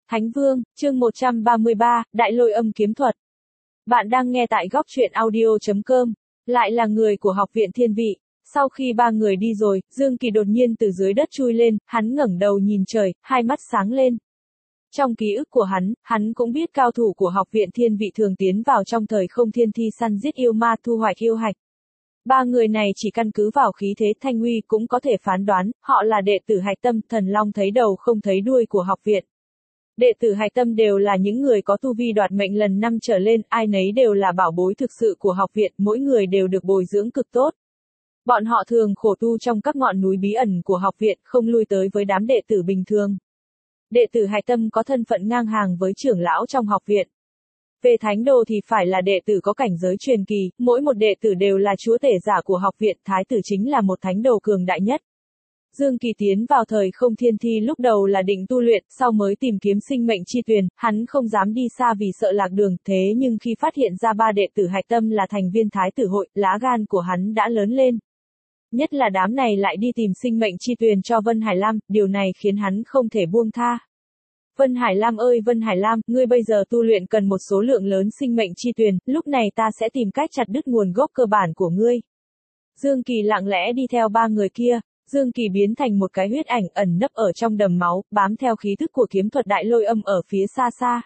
Thánh Vương, chương 133, Đại Lôi Âm Kiếm Thuật. Bạn đang nghe tại góc truyện audio.com, lại là người của Học viện Thiên Vị. Sau khi ba người đi rồi, Dương Kỳ đột nhiên từ dưới đất chui lên, hắn ngẩng đầu nhìn trời, hai mắt sáng lên. Trong ký ức của hắn cũng biết cao thủ của Học viện Thiên Vị thường tiến vào trong thời không thiên thi săn giết yêu ma thu hoạch yêu hạch. Ba người này chỉ căn cứ vào khí thế thanh uy cũng có thể phán đoán, họ là đệ tử Hạch Tâm, Thần Long thấy đầu không thấy đuôi của học viện. Đệ tử Hạch Tâm đều là những người có tu vi đoạt mệnh lần 5 trở lên, ai nấy đều là bảo bối thực sự của học viện, mỗi người đều được bồi dưỡng cực tốt. Bọn họ thường khổ tu trong các ngọn núi bí ẩn của học viện, không lui tới với đám đệ tử bình thường. Đệ tử Hạch Tâm có thân phận ngang hàng với trưởng lão trong học viện. Về thánh đồ thì phải là đệ tử có cảnh giới truyền kỳ, mỗi một đệ tử đều là chúa tể giả của học viện, thái tử chính là một thánh đồ cường đại nhất. Dương Kỳ tiến vào thời không thiên thi lúc đầu là định tu luyện, sau mới tìm kiếm sinh mệnh chi tuyền, hắn không dám đi xa vì sợ lạc đường, thế nhưng khi phát hiện ra ba đệ tử Hạch Tâm là thành viên thái tử hội, lá gan của hắn đã lớn lên. Nhất là đám này lại đi tìm sinh mệnh chi tuyền cho Vân Hải Lam, điều này khiến hắn không thể buông tha. Vân Hải Lam ơi Vân Hải Lam, ngươi bây giờ tu luyện cần một số lượng lớn sinh mệnh chi tuyền, lúc này ta sẽ tìm cách chặt đứt nguồn gốc cơ bản của ngươi. Dương Kỳ lặng lẽ đi theo ba người kia, Dương Kỳ biến thành một cái huyết ảnh ẩn nấp ở trong đầm máu, bám theo khí thức của kiếm thuật đại lôi âm ở phía xa xa.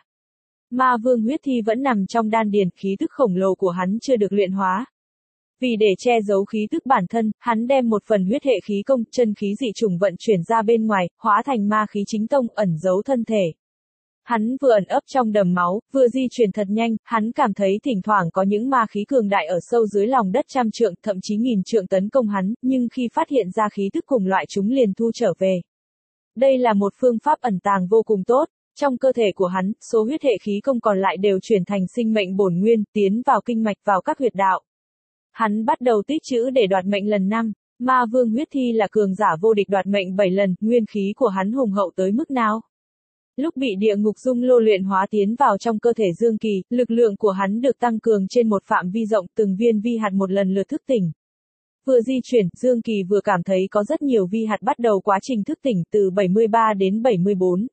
Ma Vương huyết thi vẫn nằm trong đan điền, khí thức khổng lồ của hắn chưa được luyện hóa. Vì để che giấu khí tức bản thân, hắn đem một phần huyết hệ khí công, chân khí dị chủng vận chuyển ra bên ngoài, hóa thành ma khí chính tông, ẩn giấu thân thể. Hắn vừa ẩn ấp trong đầm máu, vừa di chuyển thật nhanh, hắn cảm thấy thỉnh thoảng có những ma khí cường đại ở sâu dưới lòng đất trăm trượng, thậm chí nghìn trượng tấn công hắn, nhưng khi phát hiện ra khí tức cùng loại chúng liền thu trở về. Đây là một phương pháp ẩn tàng vô cùng tốt. Trong cơ thể của hắn, số huyết hệ khí công còn lại đều chuyển thành sinh mệnh bổn nguyên, tiến vào kinh mạch vào các huyệt đạo. Hắn bắt đầu tích trữ để đoạt mệnh lần 5. Ma Vương huyết thi là cường giả vô địch đoạt mệnh 7 lần, nguyên khí của hắn hùng hậu tới mức nào? Lúc bị địa ngục dung lô luyện hóa tiến vào trong cơ thể Dương Kỳ, lực lượng của hắn được tăng cường trên một phạm vi rộng, từng viên vi hạt một lần lượt thức tỉnh. Vừa di chuyển, Dương Kỳ vừa cảm thấy có rất nhiều vi hạt bắt đầu quá trình thức tỉnh từ 73 đến 74,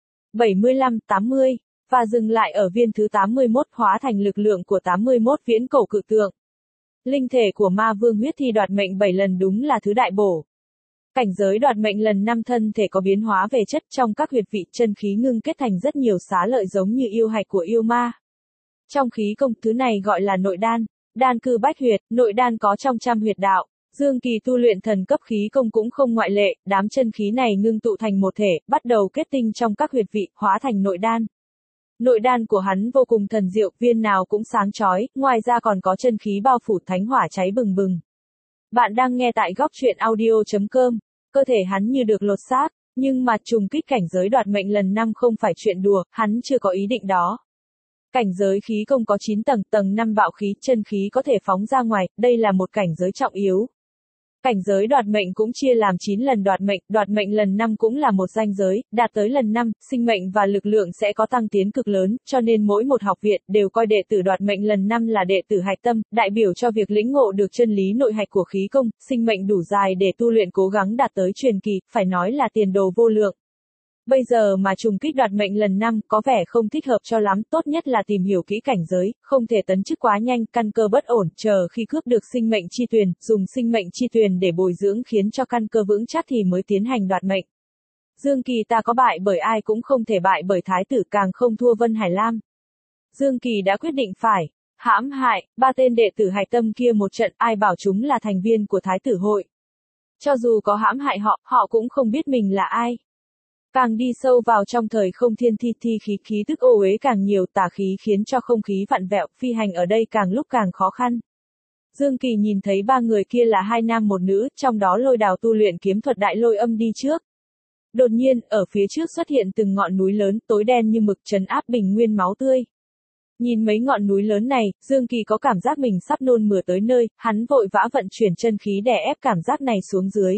75, 80, và dừng lại ở viên thứ 81 hóa thành lực lượng của 81 viễn cổ cự tượng. Linh thể của Ma Vương huyết thi đoạt mệnh 7 lần đúng là thứ đại bổ. Cảnh giới đoạt mệnh lần 5 thân thể có biến hóa về chất, trong các huyệt vị chân khí ngưng kết thành rất nhiều xá lợi giống như yêu hạch của yêu ma. Trong khí công, thứ này gọi là nội đan, đan cư bách huyệt, nội đan có trong trăm huyệt đạo. Dương Kỳ tu luyện thần cấp khí công cũng không ngoại lệ, đám chân khí này ngưng tụ thành một thể, bắt đầu kết tinh trong các huyệt vị, hóa thành nội đan. Nội đan của hắn vô cùng thần diệu, viên nào cũng sáng chói, ngoài ra còn có chân khí bao phủ, thánh hỏa cháy bừng bừng. Bạn đang nghe tại góc truyện audio.com, cơ thể hắn như được lột xác, nhưng mà trùng kích cảnh giới đoạt mệnh lần 5 không phải chuyện đùa, hắn chưa có ý định đó. Cảnh giới khí công có 9 tầng, tầng 5 bạo khí, chân khí có thể phóng ra ngoài, đây là một cảnh giới trọng yếu. Cảnh giới đoạt mệnh cũng chia làm 9 lần đoạt mệnh lần 5 cũng là một ranh giới, đạt tới lần 5, sinh mệnh và lực lượng sẽ có tăng tiến cực lớn, cho nên mỗi một học viện đều coi đệ tử đoạt mệnh lần 5 là đệ tử Hạch Tâm, đại biểu cho việc lĩnh ngộ được chân lý nội hạch của khí công, sinh mệnh đủ dài để tu luyện cố gắng đạt tới truyền kỳ, phải nói là tiền đồ vô lượng. Bây giờ mà trùng kích đoạt mệnh lần 5 có vẻ không thích hợp cho lắm, tốt nhất là tìm hiểu kỹ cảnh giới, không thể tấn chức quá nhanh, căn cơ bất ổn, chờ khi cướp được sinh mệnh chi tuyền, dùng sinh mệnh chi tuyền để bồi dưỡng khiến cho căn cơ vững chắc thì mới tiến hành đoạt mệnh. Dương Kỳ ta có bại bởi ai cũng không thể bại bởi thái tử, càng không thua Vân Hải Lam. Dương Kỳ đã quyết định phải hãm hại ba tên đệ tử Hạch Tâm kia một trận, ai bảo chúng là thành viên của thái tử hội. Cho dù có hãm hại họ, họ cũng không biết mình là ai. Càng đi sâu vào trong thời không thiên thi khí tức ô uế càng nhiều, tà khí khiến cho không khí vặn vẹo, phi hành ở đây càng lúc càng khó khăn. Dương Kỳ nhìn thấy ba người kia là hai nam một nữ, trong đó Lôi Đào tu luyện kiếm thuật đại lôi âm đi trước. Đột nhiên, ở phía trước xuất hiện từng ngọn núi lớn, tối đen như mực, trấn áp bình nguyên máu tươi. Nhìn mấy ngọn núi lớn này, Dương Kỳ có cảm giác mình sắp nôn mửa tới nơi, hắn vội vã vận chuyển chân khí đè ép cảm giác này xuống dưới.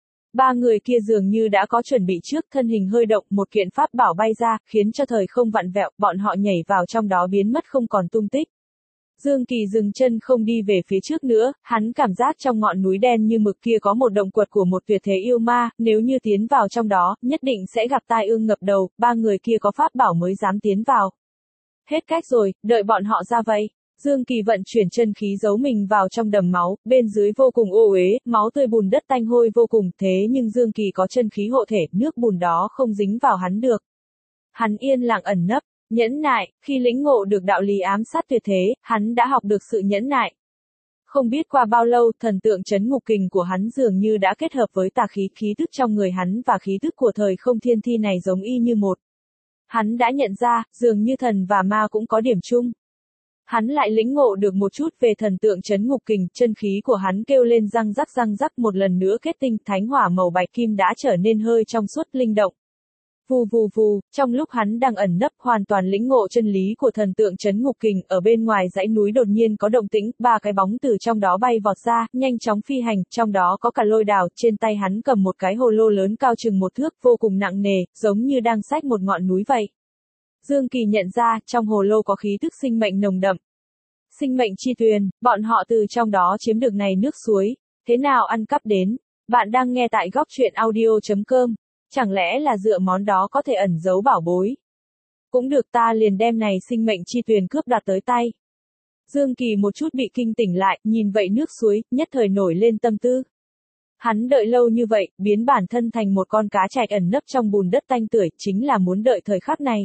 Ba người kia dường như đã có chuẩn bị trước, thân hình hơi động, một kiện pháp bảo bay ra, khiến cho thời không vặn vẹo, bọn họ nhảy vào trong đó biến mất không còn tung tích. Dương Kỳ dừng chân không đi về phía trước nữa, hắn cảm giác trong ngọn núi đen như mực kia có một động quật của một tuyệt thế yêu ma, nếu như tiến vào trong đó, nhất định sẽ gặp tai ương ngập đầu, ba người kia có pháp bảo mới dám tiến vào. Hết cách rồi, đợi bọn họ ra vậy. Dương Kỳ vận chuyển chân khí giấu mình vào trong đầm máu, bên dưới vô cùng ô uế, máu tươi bùn đất tanh hôi vô cùng, thế nhưng Dương Kỳ có chân khí hộ thể, nước bùn đó không dính vào hắn được. Hắn yên lặng ẩn nấp, nhẫn nại, khi lĩnh ngộ được đạo lý ám sát tuyệt thế, hắn đã học được sự nhẫn nại. Không biết qua bao lâu, thần tượng trấn ngục kình của hắn dường như đã kết hợp với tà khí, khí tức trong người hắn và khí tức của thời không thiên thi này giống y như một. Hắn đã nhận ra, dường như thần và ma cũng có điểm chung. Hắn lại lĩnh ngộ được một chút về thần tượng trấn ngục kình, chân khí của hắn kêu lên răng rắc một lần nữa kết tinh, thánh hỏa màu bạch kim đã trở nên hơi trong suốt linh động. Vù vù vù, trong lúc hắn đang ẩn nấp hoàn toàn lĩnh ngộ chân lý của thần tượng trấn ngục kình, ở bên ngoài dãy núi đột nhiên có động tĩnh, ba cái bóng từ trong đó bay vọt ra, nhanh chóng phi hành, trong đó có cả Lôi Đào, trên tay hắn cầm một cái hồ lô lớn cao chừng 1 thước, vô cùng nặng nề, giống như đang xách một ngọn núi vậy. Dương Kỳ nhận ra, trong hồ lô có khí tức sinh mệnh nồng đậm. Sinh mệnh chi tuyền, bọn họ từ trong đó chiếm được này nước suối, thế nào ăn cắp đến? Bạn đang nghe tại góc truyện audio.com. Chẳng lẽ là dựa món đó có thể ẩn giấu bảo bối? Cũng được, ta liền đem này sinh mệnh chi tuyền cướp đoạt tới tay. Dương Kỳ một chút bị kinh tỉnh lại, nhìn vậy nước suối, nhất thời nổi lên tâm tư. Hắn đợi lâu như vậy, biến bản thân thành một con cá trạch ẩn nấp trong bùn đất tanh tưởi, chính là muốn đợi thời khắc này.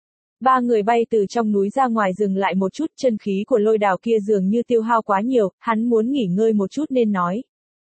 Ba người bay từ trong núi ra ngoài dừng lại một chút, chân khí của Lôi Đào kia dường như tiêu hao quá nhiều, hắn muốn nghỉ ngơi một chút nên nói.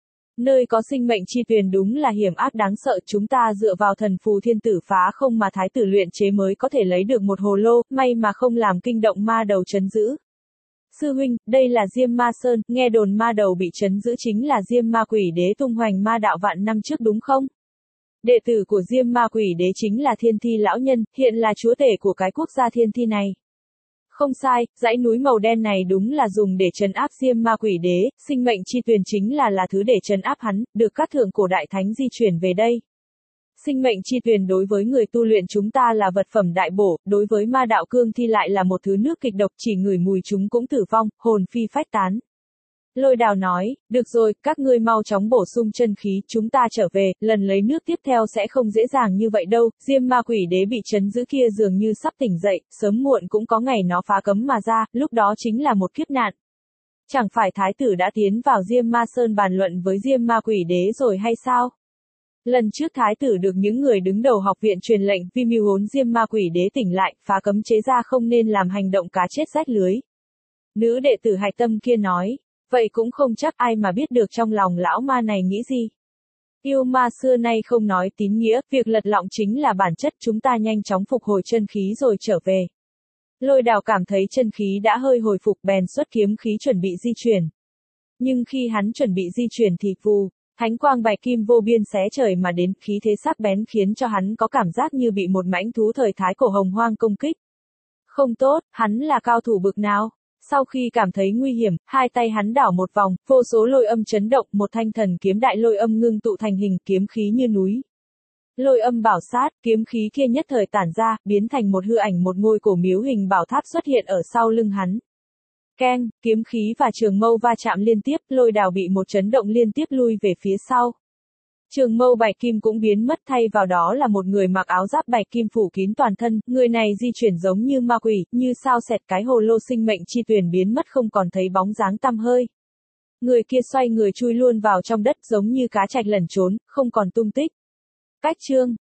Nơi có sinh mệnh chi tuyền đúng là hiểm ác đáng sợ, chúng ta dựa vào thần phù thiên tử phá không mà thái tử luyện chế mới có thể lấy được một hồ lô, may mà không làm kinh động ma đầu trấn giữ. Sư huynh, đây là Diêm Ma Sơn, nghe đồn ma đầu bị trấn giữ chính là Diêm Ma Quỷ Đế tung hoành ma đạo vạn năm trước đúng không? Đệ tử của Diêm Ma Quỷ Đế chính là Thiên Thi lão nhân, hiện là chúa tể của cái quốc gia Thiên Thi này. Không sai, dãy núi màu đen này đúng là dùng để trấn áp Diêm Ma Quỷ Đế, sinh mệnh chi tuyền chính là thứ để trấn áp hắn, được các thượng cổ đại thánh di chuyển về đây. Sinh mệnh chi tuyền đối với người tu luyện chúng ta là vật phẩm đại bổ, đối với ma đạo cương thi lại là một thứ nước kịch độc, chỉ ngửi mùi chúng cũng tử vong, hồn phi phách tán. Lôi Đào nói, được rồi, các ngươi mau chóng bổ sung chân khí, chúng ta trở về, lần lấy nước tiếp theo sẽ không dễ dàng như vậy đâu, Diêm Ma Quỷ Đế bị trấn giữ kia dường như sắp tỉnh dậy, sớm muộn cũng có ngày nó phá cấm mà ra, lúc đó chính là một kiếp nạn. Chẳng phải thái tử đã tiến vào Diêm Ma Sơn bàn luận với Diêm Ma Quỷ Đế rồi hay sao? Lần trước thái tử được những người đứng đầu học viện truyền lệnh, vì mưu hốn Diêm Ma Quỷ Đế tỉnh lại, phá cấm chế ra không nên làm hành động cá chết rách lưới. Nữ đệ tử Hạch Tâm kia nói. Vậy cũng không chắc ai mà biết được trong lòng lão ma này nghĩ gì. Yêu ma xưa nay không nói tín nghĩa, việc lật lọng chính là bản chất, chúng ta nhanh chóng phục hồi chân khí rồi trở về. Lôi Đào cảm thấy chân khí đã hơi hồi phục bèn xuất kiếm khí chuẩn bị di chuyển. Nhưng khi hắn chuẩn bị di chuyển thì vù, thánh quang bạch kim vô biên xé trời mà đến, khí thế sắc bén khiến cho hắn có cảm giác như bị một mãnh thú thời thái cổ hồng hoang công kích. Không tốt, hắn là cao thủ bực nào? Sau khi cảm thấy nguy hiểm, hai tay hắn đảo một vòng, vô số lôi âm chấn động, một thanh thần kiếm đại lôi âm ngưng tụ thành hình, kiếm khí như núi. Lôi âm bảo sát, kiếm khí kia nhất thời tản ra, biến thành một hư ảnh, một ngôi cổ miếu hình bảo tháp xuất hiện ở sau lưng hắn. Keng, kiếm khí và trường mâu va chạm liên tiếp, Lôi Đào bị một chấn động liên tiếp lui về phía sau. Trường mâu bạch kim cũng biến mất, thay vào đó là một người mặc áo giáp bạch kim phủ kín toàn thân, người này di chuyển giống như ma quỷ, như sao xẹt, cái hồ lô sinh mệnh chi tuyền biến mất không còn thấy bóng dáng tăm hơi. Người kia xoay người chui luôn vào trong đất giống như cá trạch lẩn trốn, không còn tung tích. Cách chương